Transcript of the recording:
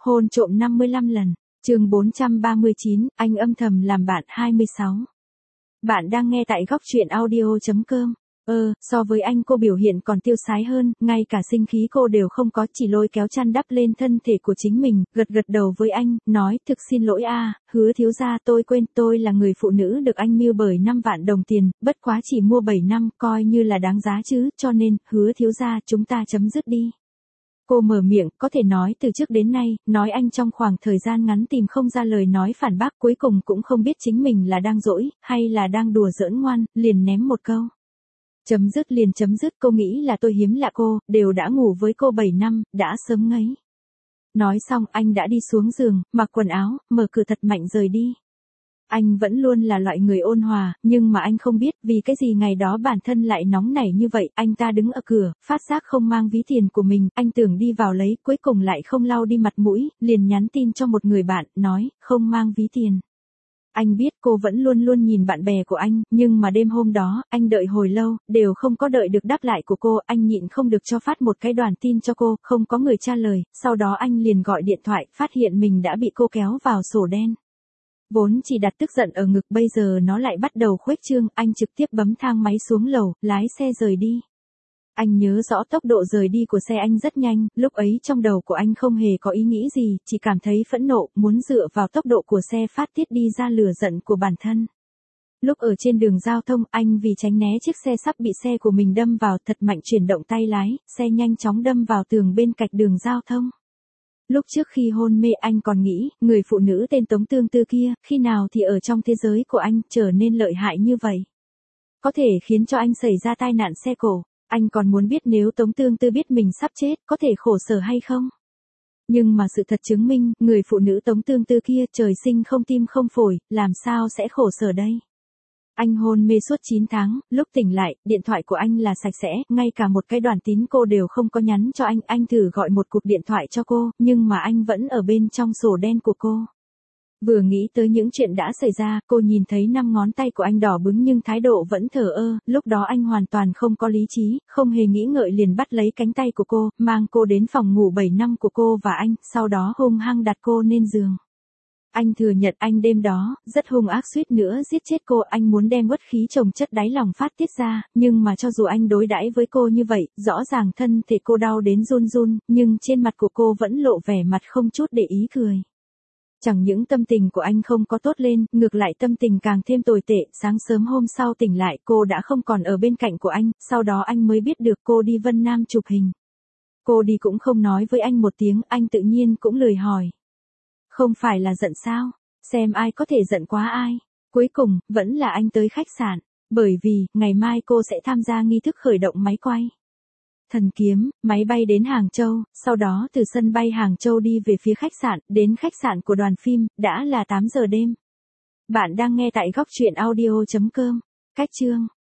Hôn trộm 55 lần. Chương 439, anh âm thầm làm bạn 26. Bạn đang nghe tại góc truyện audio.com. So với anh cô biểu hiện còn tiêu sái hơn, ngay cả sinh khí cô đều không có, chỉ lôi kéo chăn đắp lên thân thể của chính mình, gật đầu với anh, nói, thực xin lỗi Hứa thiếu gia, tôi quên, tôi là người phụ nữ được anh mưu bởi 5 vạn đồng tiền, bất quá chỉ mua 7 năm, coi như là đáng giá chứ, cho nên, Hứa thiếu gia, chúng ta chấm dứt đi. Cô mở miệng, có thể nói từ trước đến nay, nói anh trong khoảng thời gian ngắn tìm không ra lời nói phản bác, cuối cùng cũng không biết chính mình là đang dỗi, hay là đang đùa giỡn ngoan, liền ném một câu. Chấm dứt liền chấm dứt, cô nghĩ là tôi hiếm lạ cô, đều đã ngủ với cô 7 năm, đã sớm ngấy. Nói xong anh đã đi xuống giường, mặc quần áo, mở cửa thật mạnh rời đi. Anh vẫn luôn là loại người ôn hòa, nhưng mà anh không biết vì cái gì ngày đó bản thân lại nóng nảy như vậy. Anh ta đứng ở cửa, phát giác không mang ví tiền của mình, anh tưởng đi vào lấy, cuối cùng lại không lau đi mặt mũi, liền nhắn tin cho một người bạn, nói, không mang ví tiền. Anh biết cô vẫn luôn luôn nhìn bạn bè của anh, nhưng mà đêm hôm đó, anh đợi hồi lâu, đều không có đợi được đáp lại của cô, anh nhịn không được cho phát một cái đoàn tin cho cô, không có người trả lời, sau đó anh liền gọi điện thoại, phát hiện mình đã bị cô kéo vào sổ đen. Vốn chỉ đặt tức giận ở ngực, bây giờ nó lại bắt đầu khuếch trương, anh trực tiếp bấm thang máy xuống lầu, lái xe rời đi. Anh nhớ rõ tốc độ rời đi của xe anh rất nhanh, lúc ấy trong đầu của anh không hề có ý nghĩ gì, chỉ cảm thấy phẫn nộ, muốn dựa vào tốc độ của xe phát tiết đi ra lửa giận của bản thân. Lúc ở trên đường giao thông, anh vì tránh né chiếc xe sắp bị xe của mình đâm vào, thật mạnh chuyển động tay lái, xe nhanh chóng đâm vào tường bên cạnh đường giao thông. Lúc trước khi hôn mê anh còn nghĩ, người phụ nữ tên Tống Tương Tư kia, khi nào thì ở trong thế giới của anh trở nên lợi hại như vậy. Có thể khiến cho anh xảy ra tai nạn xe cộ. Anh còn muốn biết nếu Tống Tương Tư biết mình sắp chết, có thể khổ sở hay không? Nhưng mà sự thật chứng minh, người phụ nữ Tống Tương Tư kia trời sinh không tim không phổi, làm sao sẽ khổ sở đây? Anh hôn mê suốt 9 tháng, lúc tỉnh lại, điện thoại của anh là sạch sẽ, ngay cả một cái đoàn tín cô đều không có nhắn cho anh thử gọi một cuộc điện thoại cho cô, nhưng mà anh vẫn ở bên trong sổ đen của cô. Vừa nghĩ tới những chuyện đã xảy ra, cô nhìn thấy 5 ngón tay của anh đỏ bừng nhưng thái độ vẫn thờ ơ, lúc đó anh hoàn toàn không có lý trí, không hề nghĩ ngợi liền bắt lấy cánh tay của cô, mang cô đến phòng ngủ 7 năm của cô và anh, sau đó hung hăng đặt cô lên giường. Anh thừa nhận anh đêm đó, rất hung ác suýt nữa giết chết cô, anh muốn đem uất khí chồng chất đáy lòng phát tiết ra, nhưng mà cho dù anh đối đãi với cô như vậy, rõ ràng thân thể cô đau đến run run, nhưng trên mặt của cô vẫn lộ vẻ mặt không chút để ý cười. Chẳng những tâm tình của anh không có tốt lên, ngược lại tâm tình càng thêm tồi tệ, sáng sớm hôm sau tỉnh lại cô đã không còn ở bên cạnh của anh, sau đó anh mới biết được cô đi Vân Nam chụp hình. Cô đi cũng không nói với anh một tiếng, anh tự nhiên cũng lười hỏi. Không phải là giận sao? Xem ai có thể giận quá ai. Cuối cùng, vẫn là anh tới khách sạn, bởi vì, ngày mai cô sẽ tham gia nghi thức khởi động máy quay. Thần kiếm, máy bay đến Hàng Châu, sau đó từ sân bay Hàng Châu đi về phía khách sạn, đến khách sạn của đoàn phim, đã là 8 giờ đêm. Bạn đang nghe tại góc truyện audio.com. Cách chương